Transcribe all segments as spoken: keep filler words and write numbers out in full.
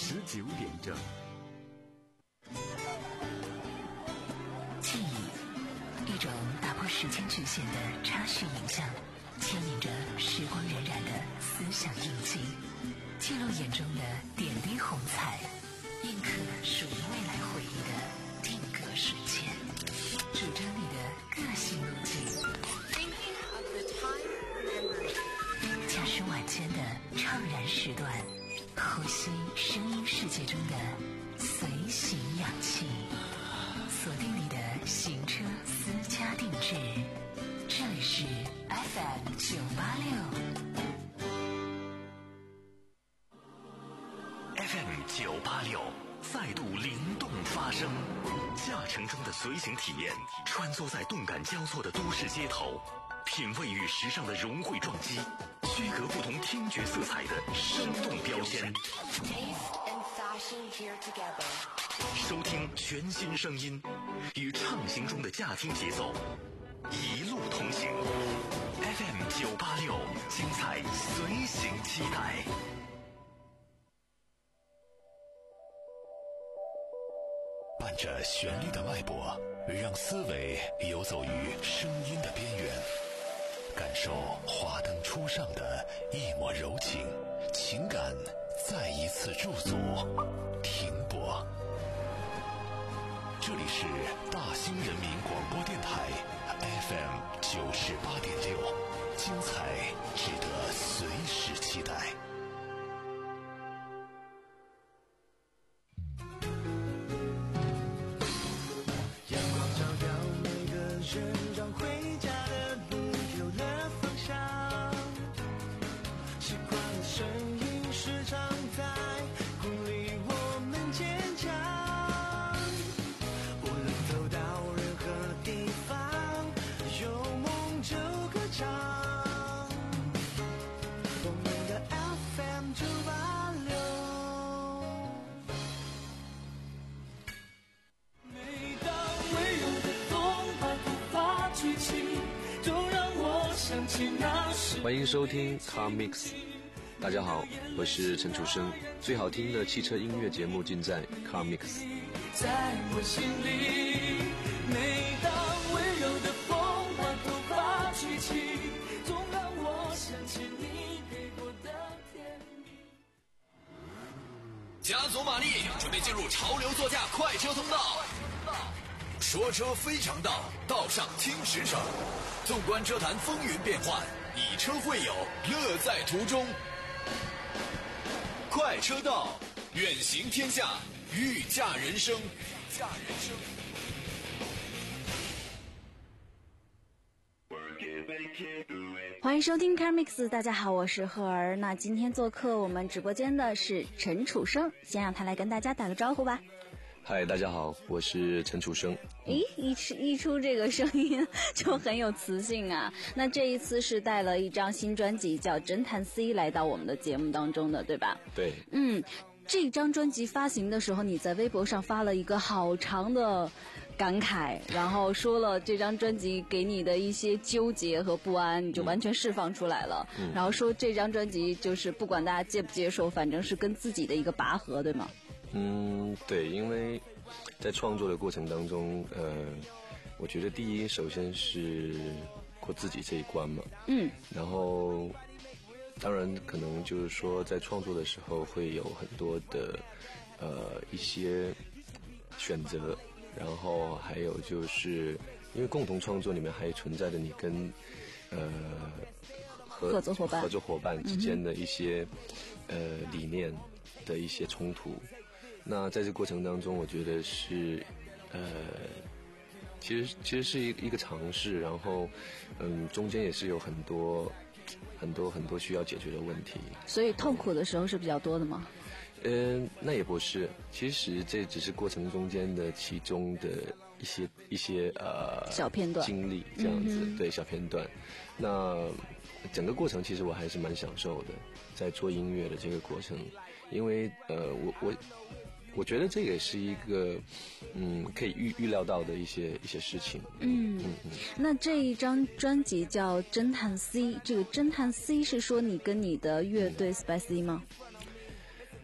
十九点整。 记忆，一种打破时间局限的插叙影像，牵引着时光荏苒的思想印记，记录眼中的点滴红彩，印刻属于未来回忆的定格瞬间，主张你的个性路径。驾驶晚间的怅然时段，呼吸声音世界中的随行氧气，锁定你的行车私家定制，这里是 F M 九八六 F M 九八六再度灵动发声，驾乘中的随行体验，穿梭在动感交错的都市街头，品味与时尚的融汇撞击，区隔不同听觉色彩的生动标签，收听全新声音，与畅行中的驾听节奏一路同行。 F M 九八六，精彩随行期待。伴着旋律的脉搏，让思维游走于声音的边缘，感受华灯初上的一抹柔情，情感再一次驻足停泊。这里是大兴人民广播电台 F M 九十八点六，精彩值得随时期待。 让回家的路有了方向，习惯的声音时常在鼓励我们坚强，无论走到任何地方，有梦就歌唱，我们的 F M 九八六。每当温柔的风把头发举起，就让我想起那时。 欢迎收听 Car Mix， 大家好，我是陈楚生。最好听的汽车音乐节目尽在 Car Mix。 在我心里，每当温柔的风把头发举起，总让我想起你给过的甜蜜。 加足马力，准备进入潮流座驾快车通道。说车非常道，道上听实诚。纵观车坛风云变幻，以车会友，乐在途中。快车道，远行天下，御驾人生。御驾人生。 欢迎收听 Car Mix， 大家好，我是赫儿。那今天做客我们直播间的是陈楚生，先让他来跟大家打个招呼吧。 嗨，大家好，我是陈楚生。 咦，一出一出这个声音就很有磁性啊。那这一次是带了一张新专辑叫《侦探 C》来到我们的节目当中的，对吧？ 对。 嗯，这张专辑发行的时候，你在微博上发了一个好长的感慨，然后说了这张专辑给你的一些纠结和不安，你就完全释放出来了。嗯、然后说这张专辑就是不管大家接不接受，反正是跟自己的一个拔河，对吗？ 嗯，对，因为在创作的过程当中，呃，我觉得第一，首先是过自己这一关嘛。嗯。然后，当然可能就是说，在创作的时候会有很多的呃一些选择，然后还有就是因为共同创作里面还存在着你跟呃合合作伙伴合作伙伴之间的一些、嗯、呃理念的一些冲突。那在这个过程当中，我觉得是，呃，其实其实是一一个尝试，然后，嗯，中间也是有很多很多很多需要解决的问题。 所以痛苦的时候是比较多的吗？ 嗯、呃，那也不是，其实这只是过程中间的其中的一些一些呃小片段经历这样子，嗯、对小片段。那整个过程其实我还是蛮享受的，在做音乐的这个过程，因为呃，我我。我觉得这也是一个，嗯，可以预预料到的一些一些事情。 嗯嗯嗯。那这一张专辑叫《侦探 C》，这个侦探 C 是说你跟你的乐队 Spicy 吗？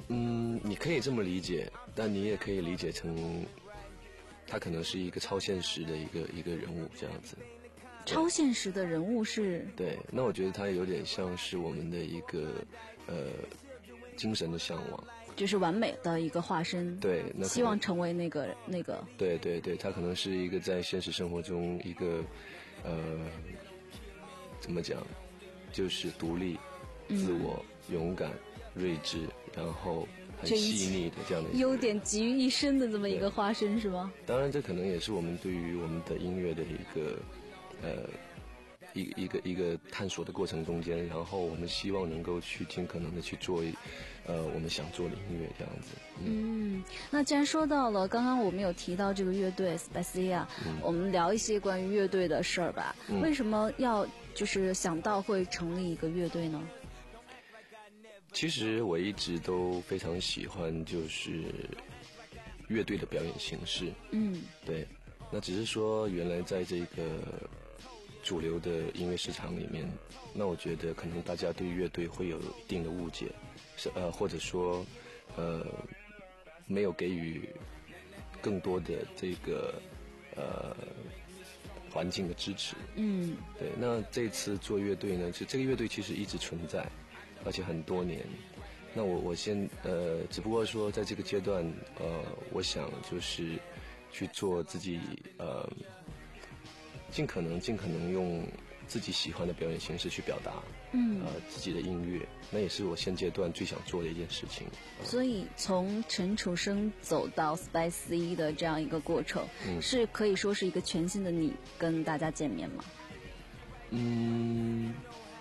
嗯，你可以这么理解，但你也可以理解成，他可能是一个超现实的一个一个人物这样子。 超现实的人物是？ 对，那我觉得他有点像是我们的一个呃精神的向往， 就是完美的一个化身。 对，那希望成为那个那个。 对对对，他可能是一个在现实生活中一个呃怎么讲，就是独立、自我、嗯、勇敢、睿智，然后很细腻的这样的优点集于一身的这么一个化身是吗？ 当然，这可能也是我们对于我们的音乐的一个呃一一个一个探索的过程中间，然后我们希望能够去尽可能的去做呃我们想做的音乐这样子。 嗯, 嗯，那既然说到了，刚刚我们有提到这个乐队 Spicia，、嗯、我们聊一些关于乐队的事儿吧、嗯。为什么要就是想到会成立一个乐队呢？ 其实我一直都非常喜欢就是乐队的表演形式。嗯，对。那只是说原来在这个主流的音乐市场里面，那我觉得可能大家对乐队会有一定的误解，是呃或者说呃没有给予更多的这个呃环境的支持。嗯，对。那这次做乐队呢，就这个乐队其实一直存在，而且很多年。那我我先呃，只不过说在这个阶段，呃，我想就是去做自己呃，尽可能尽可能用自己喜欢的表演形式去表达，嗯，呃，自己的音乐，那也是我现阶段最想做的一件事情。 呃、所以从陈楚生走到 Spicy 的这样一个过程，嗯，是可以说是一个全新的你跟大家见面吗？ 嗯。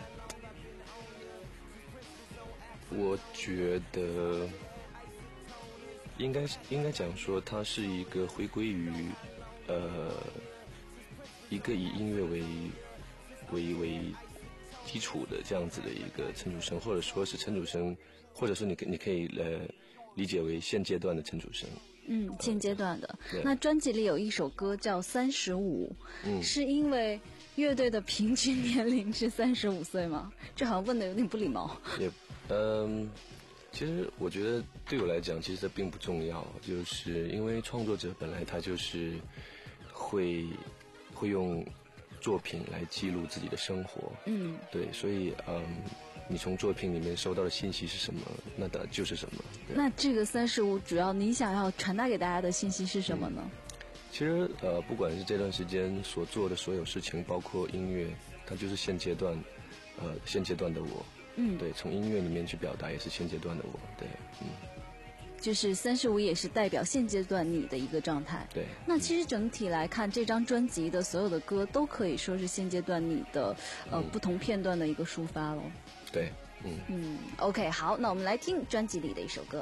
我觉得应该应该讲说，它是一个回归于呃一个以音乐为为为基础的这样子的一个陈楚生，或者说是陈楚生，或者是你你可以呃理解为现阶段的陈楚生。 嗯，现阶段的。呃、那专辑里有一首歌叫《三十五》，嗯，是因为乐队的平均年龄是三十五岁吗？这好像问的有点不礼貌。 也嗯，其实我觉得对我来讲，其实这并不重要，就是因为创作者本来他就是会会用作品来记录自己的生活，嗯，对，所以嗯，你从作品里面收到的信息是什么，那的就是什么。 那这个三十五，主要你想要传达给大家的信息是什么呢？ 嗯、其实呃，不管是这段时间所做的所有事情，包括音乐，它就是现阶段呃现阶段的我。嗯，对，从音乐里面去表达也是现阶段的我，对，嗯， 就是三十五也是代表现阶段你的一个状态。 对， 那其实整体来看，这张专辑的所有的歌都可以说是现阶段你的呃、嗯、不同片段的一个抒发咯。 对，嗯嗯 ，OK， 好，那我们来听专辑里的一首歌。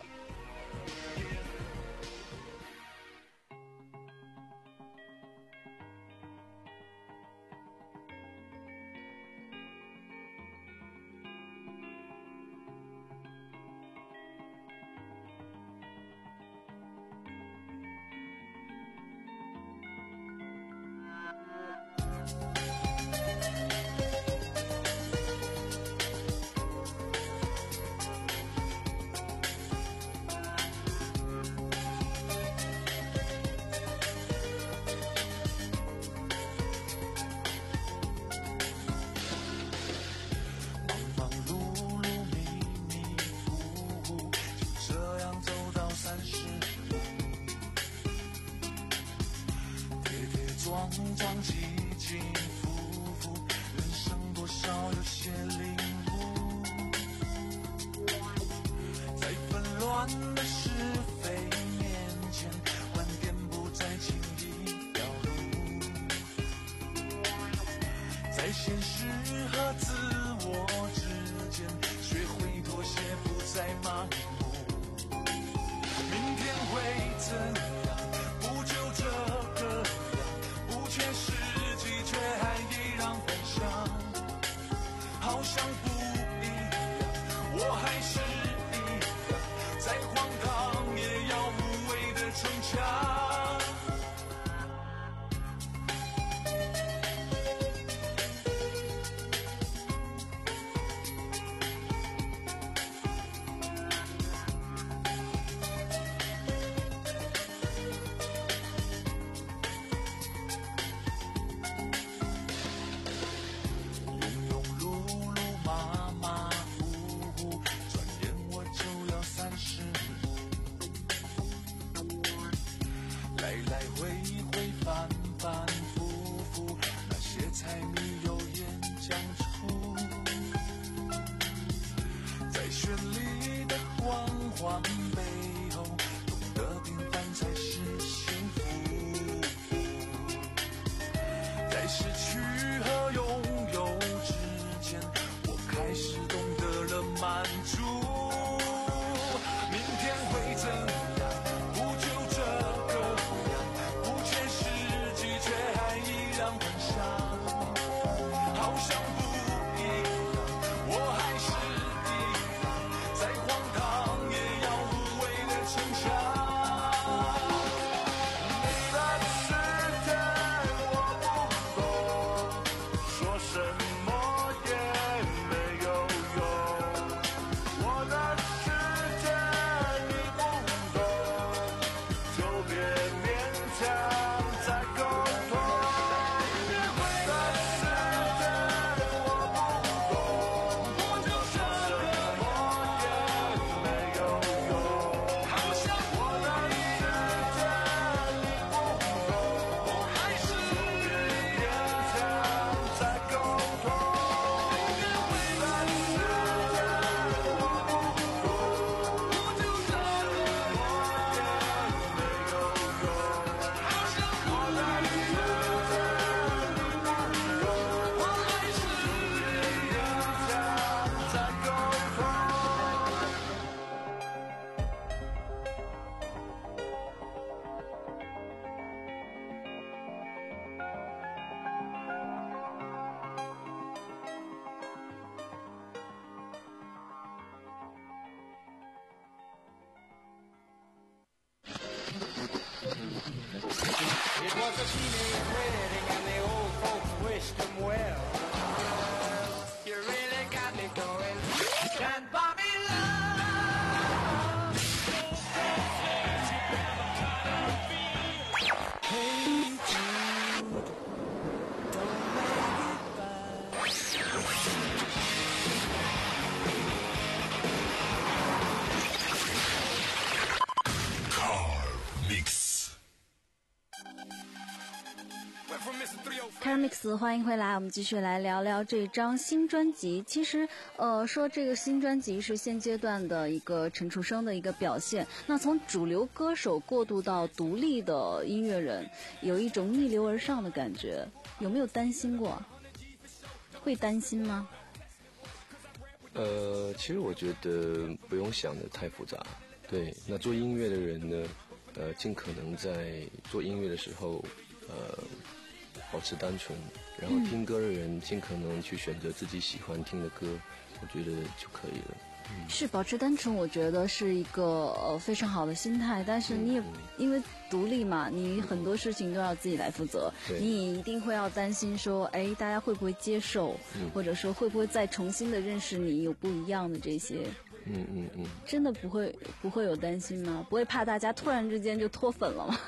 撞撞起起伏伏，人生多少有些领悟，在纷乱的是非面前，观点不再轻易表露，在现实和自我之间，学会妥协，不再盲目。明天会怎样？不就这个确实际却还依然分享，好像不一样，我还是一样，再荒唐也要无畏的逞强。 a teenage wedding and the old folks wished him well. You really got me going. Can't buy me love. Hey Jude, don't make it bad. Carmix， 欢迎回来，我们继续来聊聊这张新专辑。其实，呃，说这个新专辑是现阶段的一个陈楚生的一个表现。那从主流歌手过渡到独立的音乐人，有一种逆流而上的感觉，有没有担心过？会担心吗？ 呃，其实我觉得不用想的太复杂。对，那做音乐的人呢，呃，尽可能在做音乐的时候，呃。保持单纯，然后听歌的人尽可能去选择自己喜欢听的歌，我觉得就可以了。嗯、 是保持单纯，我觉得是一个呃非常好的心态。但是你也、嗯、因为独立嘛，你很多事情都要自己来负责，嗯、你也一定会要担心说，哎，大家会不会接受，嗯、或者说会不会再重新的认识你，有不一样的这些。 嗯嗯嗯。 真的不会不会有担心吗？不会怕大家突然之间就脱粉了吗？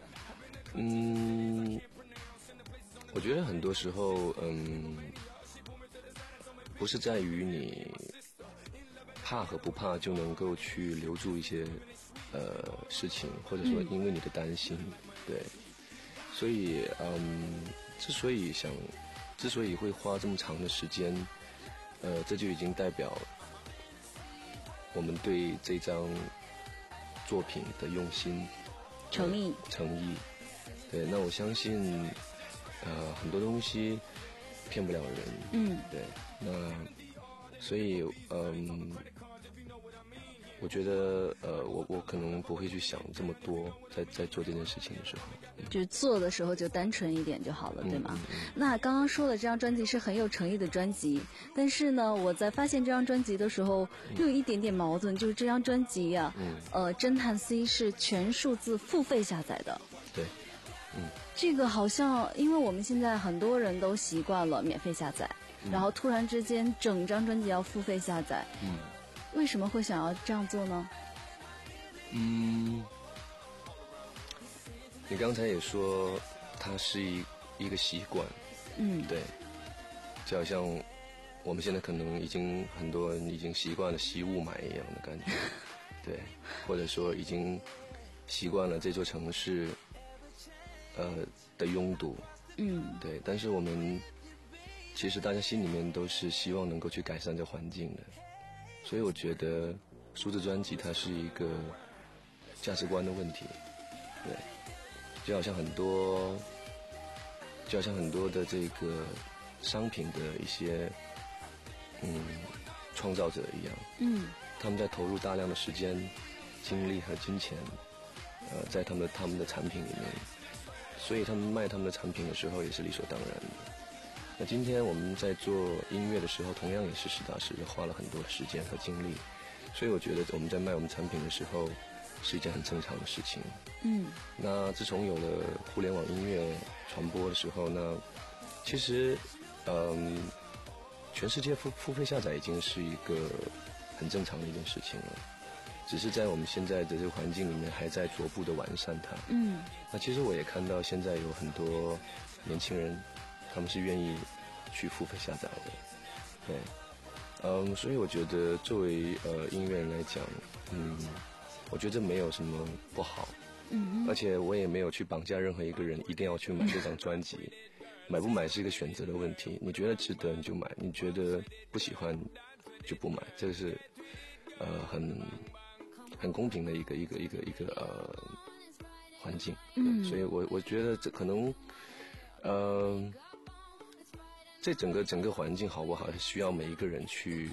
嗯。我觉得很多时候，嗯，不是在于你怕和不怕就能够去留住一些呃事情，或者说因为你的担心，嗯、对，所以嗯，之所以想，之所以会花这么长的时间，呃，这就已经代表我们对这张作品的用心、 诚意、 呃、诚意。对，那我相信。呃，很多东西骗不了人。 嗯， 对，那所以嗯，我觉得呃，我我可能不会去想这么多，在在做这件事情的时候， 嗯、就是做的时候就单纯一点就好了， 嗯、 对吗？ 嗯嗯、 那刚刚说的这张专辑是很有诚意的专辑，但是呢，我在发现这张专辑的时候，又有一点点矛盾，就是这张专辑呀、啊， 嗯、 呃，侦探 C 是全数字付费下载的。 对。嗯， 这个好像，因为我们现在很多人都习惯了免费下载，嗯、然后突然之间整张专辑要付费下载， 嗯， 为什么会想要这样做呢？ 嗯，你刚才也说它是一一个习惯， 嗯， 对，就好像我们现在可能已经很多人已经习惯了吸雾霾一样的感觉，对，或者说已经习惯了这座城市。呃的拥堵， 嗯， 对，但是我们其实大家心里面都是希望能够去改善这环境的，所以我觉得数字专辑它是一个价值观的问题，对，就好像很多，就好像很多的这个商品的一些嗯创造者一样， 嗯， 他们在投入大量的时间、精力和金钱，呃，在他们的他们的产品里面。所以他们卖他们的产品的时候也是理所当然的。那今天我们在做音乐的时候，同样也是实打实的花了很多的时间和精力。所以我觉得我们在卖我们产品的时候，是一件很正常的事情。 嗯。 那自从有了互联网音乐传播的时候呢，其实，嗯，全世界付付费下载已经是一个很正常的一件事情了。只是在我们现在的这个环境里面，还在逐步的完善它。 嗯， 那其实我也看到现在有很多年轻人，他们是愿意去付费下载的。对，嗯，所以我觉得作为呃音乐人来讲，嗯，我觉得没有什么不好。 嗯， 而且我也没有去绑架任何一个人一定要去买这张专辑，买不买是一个选择的问题。你觉得值得你就买，你觉得不喜欢就不买，这个是呃很。很公平的一个一个一个一个呃环境， 嗯， 所以我我觉得这可能，呃，这整个整个环境好不好，是需要每一个人去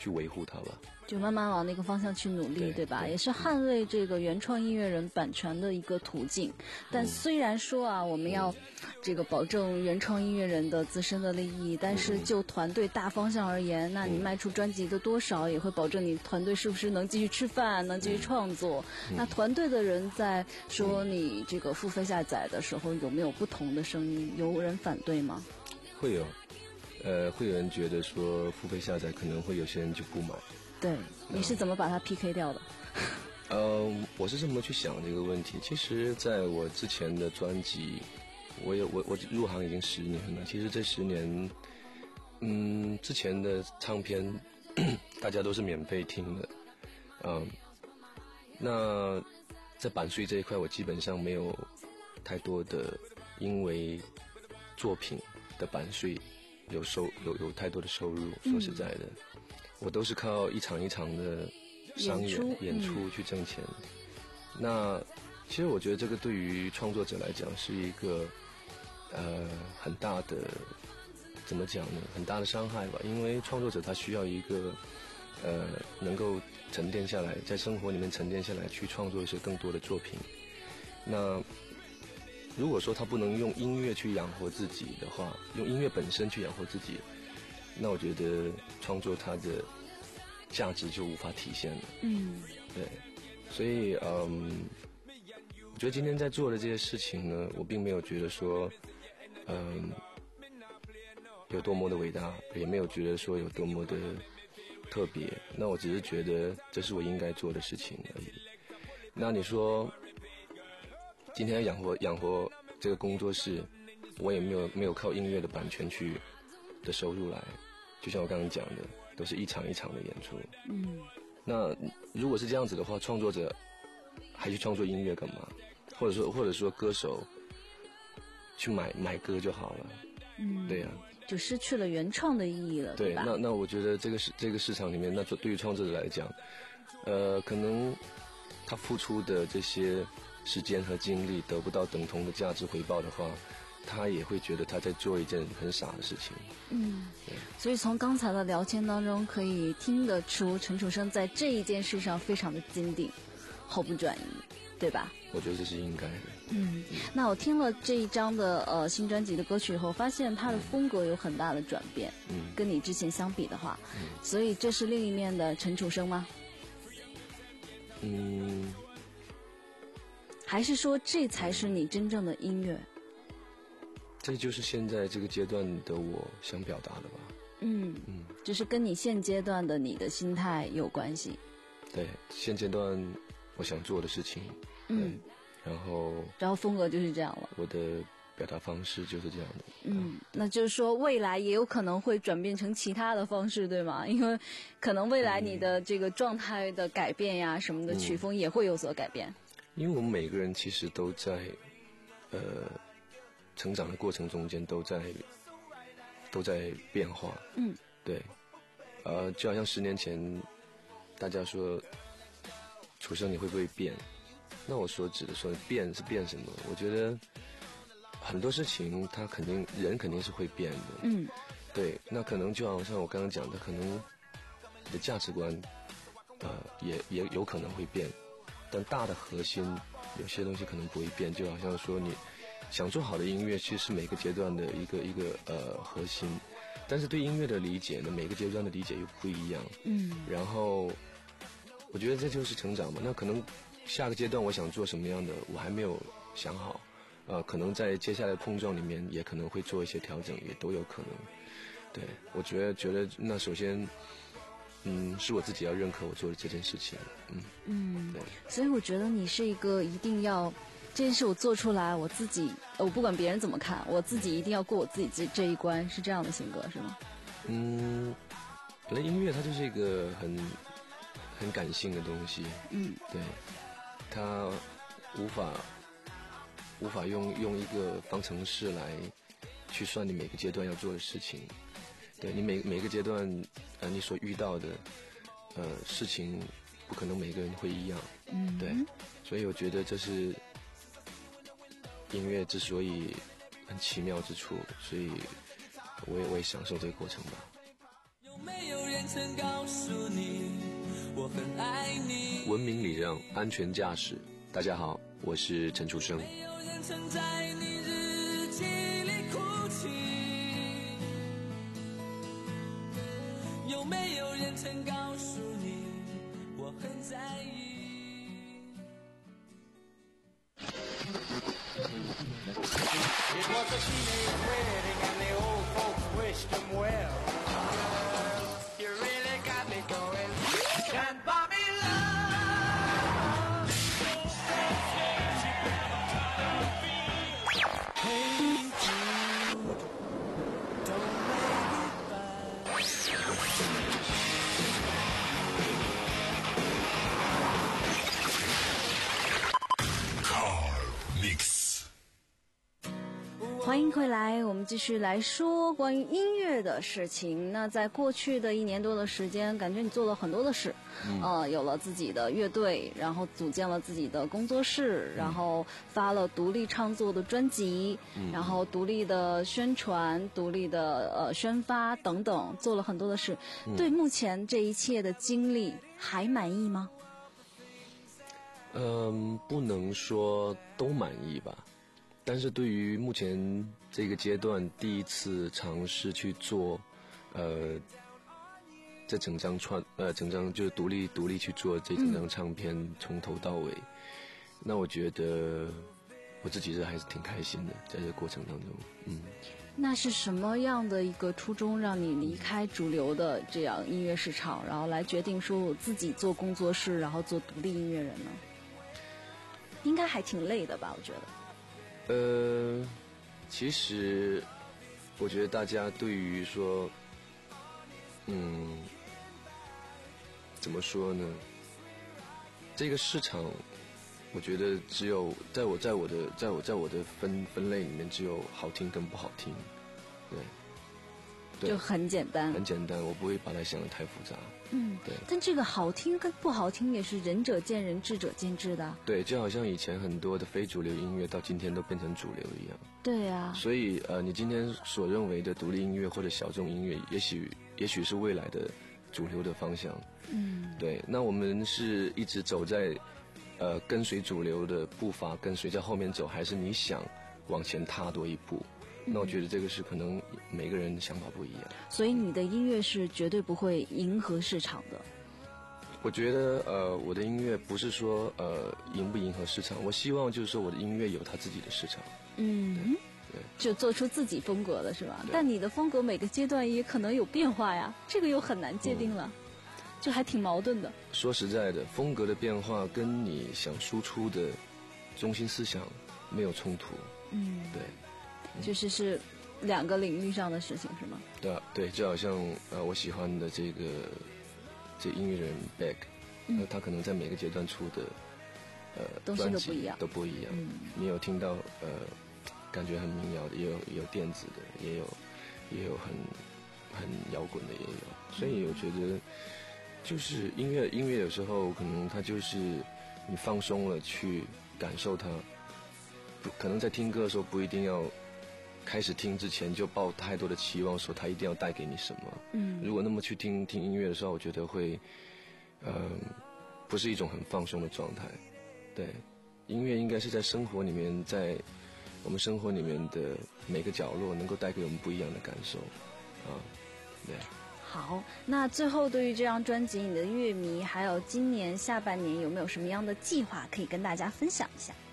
去维护它吧。 就慢慢往那个方向去努力， 对, 对吧？ 对也是捍卫这个原创音乐人版权的一个途径。但虽然说啊，我们要这个保证原创音乐人的自身的利益，但是就团队大方向而言，那你卖出专辑的多少也会保证你团队是不是能继续吃饭，能继续创作。那团队的人在说你这个付费下载的时候，有没有不同的声音？有人反对吗？ 会有，呃，会有人觉得说付费下载可能会有些人就不买。 对，你是怎么把它 P K 掉的？ 呃，我是这么去想这个问题。其实在我之前的专辑，我有我我入行已经十年了。其实这十年，嗯，之前的唱片大家都是免费听的，嗯，那在版税这一块，我基本上没有太多的因为作品的版税有收有有太多的收入。说实在的，嗯、我都是靠一场一场的商演演出, 演出去挣钱。嗯、那其实我觉得这个对于创作者来讲是一个呃很大的怎么讲呢？很大的伤害吧。因为创作者他需要一个呃能够沉淀下来，在生活里面沉淀下来，去创作一些更多的作品。那如果说他不能用音乐去养活自己的话，用音乐本身去养活自己，那我觉得创作它的价值就无法体现了。嗯，对，所以嗯，我觉得今天在做的这些事情呢，我并没有觉得说，嗯，有多么的伟大，也没有觉得说有多么的特别。那我只是觉得这是我应该做的事情而已。那你说，今天养活养活这个工作室，我也没有没有靠音乐的版权去的收入来，就像我刚刚讲的，都是一场一场的演出。嗯，那如果是这样子的话，创作者还去创作音乐干嘛？或者说或者说歌手去买买歌就好了。嗯，对呀、啊， 就失去了原创的意义了，对吧？ 对，那那我觉得这个是这个市场里面，那对于创作者来讲，呃，可能他付出的这些时间和精力得不到等同的价值回报的话，他也会觉得他在做一件很傻的事情。嗯，对。 所以从刚才的聊天当中可以听得出，陈楚生在这一件事上非常的坚定，毫不转移，对吧？ 我觉得这是应该的。 嗯，那我听了这一张的呃新专辑的歌曲以后，发现他的风格有很大的转变。嗯，跟你之前相比的话，嗯，所以这是另一面的陈楚生吗？ 嗯。 还是说这才是你真正的音乐？ 这就是现在这个阶段的我想表达的吧。 嗯嗯，就是跟你现阶段的你的心态有关系。 对，现阶段我想做的事情。嗯，然后然后风格就是这样了。 我的表达方式就是这样的。 嗯，那就是说未来也有可能会转变成其他的方式，对吗？因为可能未来你的这个状态的改变呀，什么的曲风也会有所改变。 因为我们每个人其实都在呃成长的过程中间都在都在变化。嗯，对，呃，就好像十年前大家说楚生你会不会变，那我所指的说变是变什么？我觉得很多事情它肯定人肯定是会变的。嗯，对，那可能就好像我刚刚讲的，可能你的价值观呃也也有可能会变，但大的核心有些东西可能不会变。就好像说你想做好的音乐，其实是每个阶段的一个一个呃核心，但是对音乐的理解呢，每个阶段的理解又不一样。嗯，然后我觉得这就是成长嘛。那可能下个阶段我想做什么样的，我还没有想好。呃，可能在接下来的碰撞里面，也可能会做一些调整，也都有可能。对，我觉得觉得那首先。嗯，是我自己要认可我做的这件事情。嗯嗯，对。 所以我觉得你是一个一定要这件事我做出来，我自己我不管别人怎么看，我自己一定要过我自己这这一关，是这样的性格是吗？ 嗯，本来音乐它就是一个很很感性的东西。嗯，对，它无法无法用用一个方程式来去算你每个阶段要做的事情。对，你每每个阶段，呃，你所遇到的，呃，事情，不可能每个人会一样。嗯，对，所以我觉得这是音乐之所以很奇妙之处，所以我也我也享受这个过程吧。 有没有人曾告诉你我很爱你。 文明礼让，安全驾驶。大家好，我是陈楚生。 没有人曾在你日记里哭泣，有没有人曾告诉你我很在意。 It was a teenage wedding and the old folks wished him well. You really got me going. Can't buy me love. Hey Jude, don't make it bad. Car Mix。 欢迎回来，我们继续来说关于音乐的事情。那在过去的一年多的时间，感觉你做了很多的事，嗯、呃，有了自己的乐队，然后组建了自己的工作室，嗯、然后发了独立创作的专辑，嗯、然后独立的宣传、独立的呃宣发等等，做了很多的事。嗯、对目前这一切的经历还满意吗？ 嗯，不能说都满意吧。但是对于目前这个阶段第一次尝试去做，呃，这整张串呃整张就是独立独立去做这整张唱片、嗯、从头到尾，那我觉得我自己是还是挺开心的，在这个过程当中，嗯。 那是什么样的一个初衷让你离开主流的这样音乐市场，然后来决定说我自己做工作室，然后做独立音乐人呢？应该还挺累的吧，我觉得。 呃，其实我觉得大家对于说，嗯，怎么说呢？这个市场，我觉得只有在我在我的在我在我的分分类里面，只有好听跟不好听，对，对就很简单， 很简单，我不会把它想得太复杂。 嗯， 对。 但这个好听跟不好听也是仁者见仁，智者见智的。 对，就好像以前很多的非主流音乐到今天都变成主流一样。 对啊。 所以呃，你今天所认为的独立音乐或者小众音乐，也许也许是未来的主流的方向。嗯。对，那我们是一直走在呃跟随主流的步伐，跟随在后面走，还是你想往前踏多一步？那我觉得这个是可能每个人想法不一样。 所以你的音乐是绝对不会迎合市场的。 我觉得呃，我的音乐不是说呃迎不迎合市场，我希望就是说我的音乐有它自己的市场。 嗯， 对， 就做出自己风格的是吧？但你的风格每个阶段也可能有变化呀，这个又很难界定了，嗯、就还挺矛盾的。 说实在的，风格的变化跟你想输出的中心思想没有冲突。嗯，对。 就是是两个领域上的事情是吗？ 对啊，对，就好像呃我喜欢的这个这音乐人 Beck， 那、嗯、他可能在每个阶段出的呃东西都不一样， 都不一样。嗯，你有听到呃感觉很民谣的，也有也有电子的，也有也有很很摇滚的也有，所以我觉得就是音乐音乐有时候可能它就是你放松了去感受它，不可能在听歌的时候不一定要开始听之前就抱太多的期望，说它一定要带给你什么。嗯，如果那么去听听音乐的时候，我觉得会，嗯、呃，不是一种很放松的状态。对，音乐应该是在生活里面，在我们生活里面的每个角落，能够带给我们不一样的感受。啊，对。 好，那最后对于这张专辑，你的乐迷还有今年下半年有没有什么样的计划可以跟大家分享一下？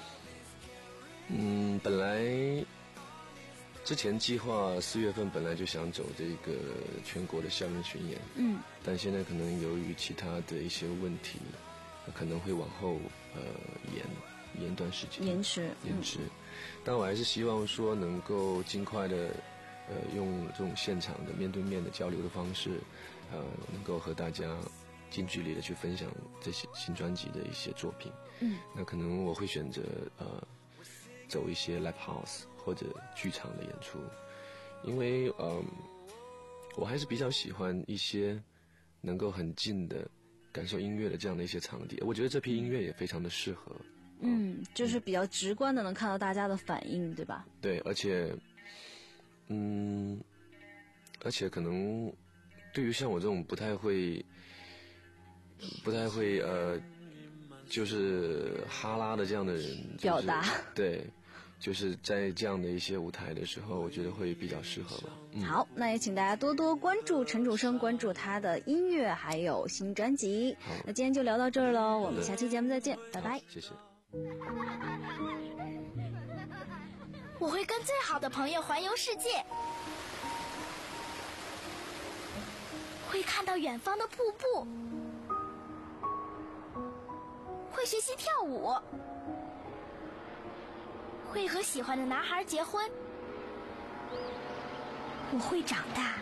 嗯，本来。之前计划四月份本来就想走这个全国的校园巡演，嗯，但现在可能由于其他的一些问题，可能会往后呃延延段时间， 延迟延迟。嗯、但我还是希望说能够尽快的呃用这种现场的面对面的交流的方式，呃能够和大家近距离的去分享这些新专辑的一些作品。嗯，那可能我会选择呃走一些 live house。或者剧场的演出，因为嗯，我还是比较喜欢一些能够很近的感受音乐的这样的一些场地。我觉得这批音乐也非常的适合。 嗯，就是比较直观的能看到大家的反应，对吧？ 对，而且，嗯，而且可能对于像我这种不太会不太会呃就是哈拉的这样的人、就是、 表达对，就是在这样的一些舞台的时候，我觉得会比较适合吧。嗯、 好，那也请大家多多关注陈楚生，关注他的音乐还有新专辑。那今天就聊到这儿喽，我们下期节目再见，拜拜。 谢谢。 我会跟最好的朋友环游世界，会看到远方的瀑布，会学习跳舞，会和喜欢的男孩结婚。我会长大。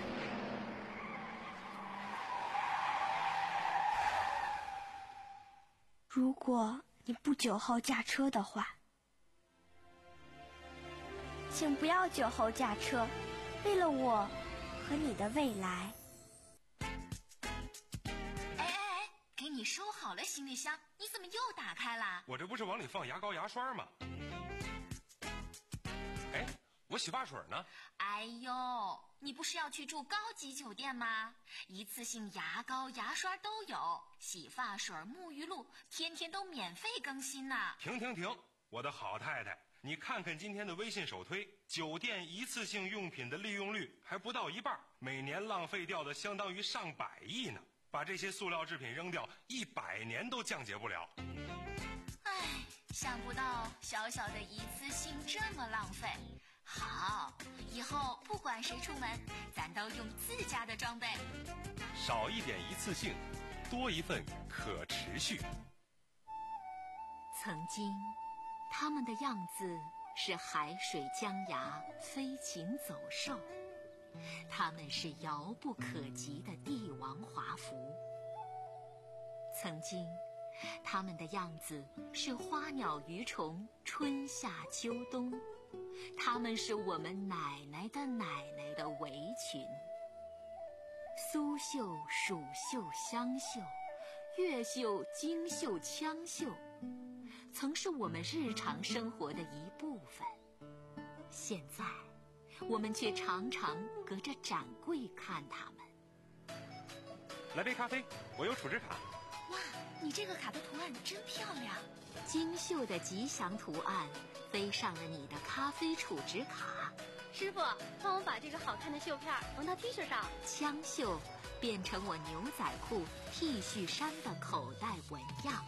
如果你不酒后驾车的话，请不要酒后驾车，为了我和你的未来。 哎哎哎，给你收好了行李箱，你怎么又打开了？ 我这不是往里放牙膏牙刷吗？哎，我洗发水呢？ 哎呦，你不是要去住高级酒店吗？一次性牙膏牙刷都有，洗发水沐浴露天天都免费更新呢。 停停停，我的好太太，你看看今天的微信首推，酒店一次性用品的利用率还不到一半，每年浪费掉的相当于上百亿呢。把这些塑料制品扔掉，一百年都降解不了。 唉，想不到小小的一次性这么浪费。好，以后不管谁出门，咱都用自家的装备。 少一点一次性，多一份可持续。 曾经他们的样子是海水江崖，飞禽走兽，他们是遥不可及的帝王华服。曾经他们的样子是花鸟鱼虫，春夏秋冬，他们是我们奶奶的奶奶的围裙。苏绣、蜀绣、湘绣，越绣、京绣、羌绣，曾是我们日常生活的一部分。现在我们却常常隔着展柜看他们。 来杯咖啡，我有储值卡。 哇，你这个卡的图案真漂亮，精绣的吉祥图案飞上了你的咖啡储值卡。 师傅，帮我把这个好看的绣片缝到 T 恤上。 枪绣变成我牛仔裤、T 恤衫的口袋纹样，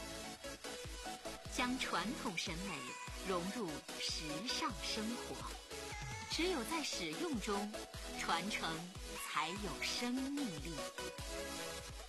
将传统审美融入时尚生活。只有在使用中，传承才有生命力。